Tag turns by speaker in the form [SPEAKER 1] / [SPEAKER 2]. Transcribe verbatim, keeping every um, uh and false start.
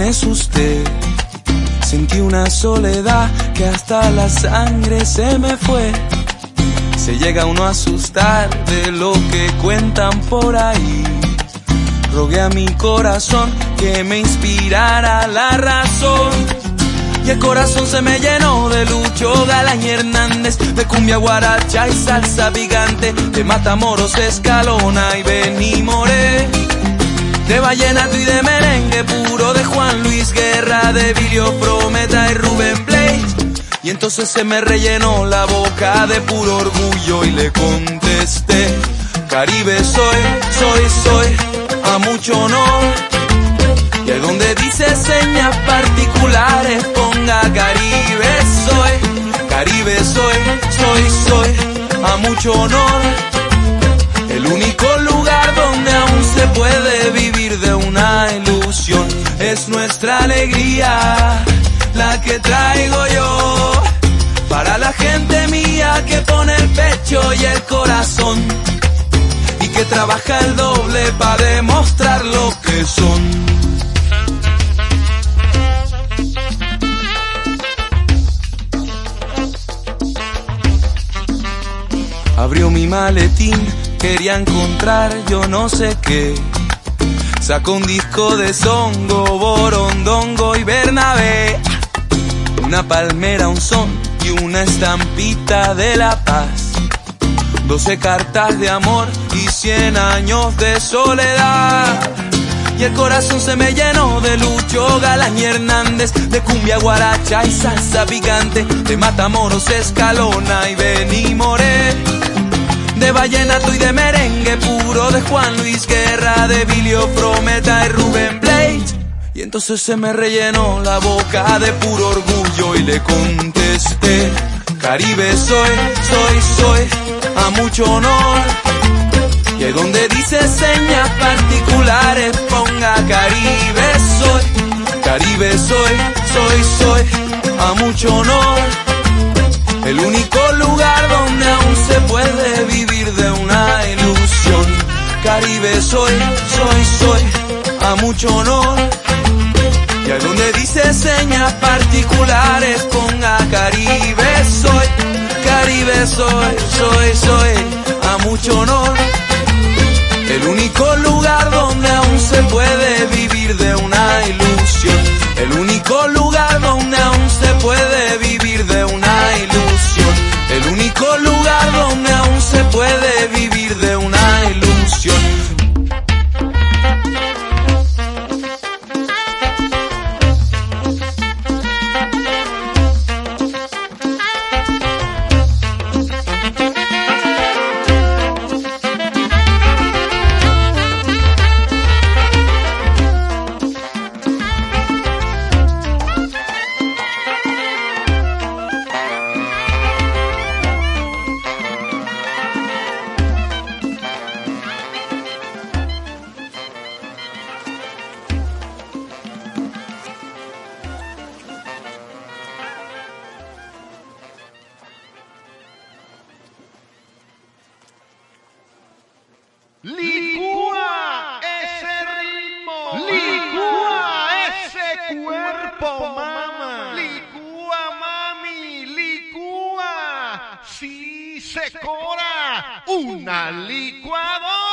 [SPEAKER 1] me asusté. Sentí una soledad que hasta la sangre se me fue. Se llega uno a asustar de lo que cuentan por ahí. Rogué a mi corazón que me inspirara la razón. Y el corazón se me llenó de Lucho, Galán y Hernández, de cumbia, guaracha y salsa picante, de Matamoros, Escalona y Benny Moré, de vallenato y de merengue puro, de Juan Luis Guerra, de Vilio Frometa y Rubén Blades. Y entonces se me rellenó la boca de puro orgullo y le contesté: Caribe soy, soy, soy, a mucho honor. Y a donde dice señas particulares ponga Caribe soy, Caribe soy, soy, soy, a mucho honor. El único lugar donde aún se puede vivir de una ilusión es nuestra alegría, la que traigo yo para la gente mía que pone el pecho y el corazón y que trabaja el doble para demostrar lo que son. Abrió mi maletín, quería encontrar yo no sé qué. Sacó un disco de Zongo, Borondongo y Bernabé, una palmera, un son y una estampita de La Paz, doce cartas de amor y cien años de soledad. Y el corazón se me llenó de Lucho, Galán y Hernández, de cumbia, guaracha y salsa picante, de Matamoros, Escalona y Benny Moré, de vallenato y de merengue puro, de Juan Luis Guerra, de Vilio Frometa y Rubén Blades. Y entonces se me rellenó la boca de puro orgullo y le contesté: Caribe soy, soy, soy, a mucho honor. Y ahí donde dice señas particulares ponga Caribe soy, Caribe soy, soy, soy, a mucho honor. El único lugar donde aún se puede vivir de una ilusión. Caribe soy, soy, soy, a mucho honor. Y a donde dice señas particulares ponga Caribe soy, Caribe soy, soy, soy, a mucho honor. El único lugar donde aún se puede vivir de una ilusión. El único lugar donde aún se puede vivir de una ilusión. El único lugar donde aún se puede vivir de una ilusión.
[SPEAKER 2] Licúa ese ritmo, licúa ese cuerpo, mama, licúa mami, licúa, si se cora una licuadora.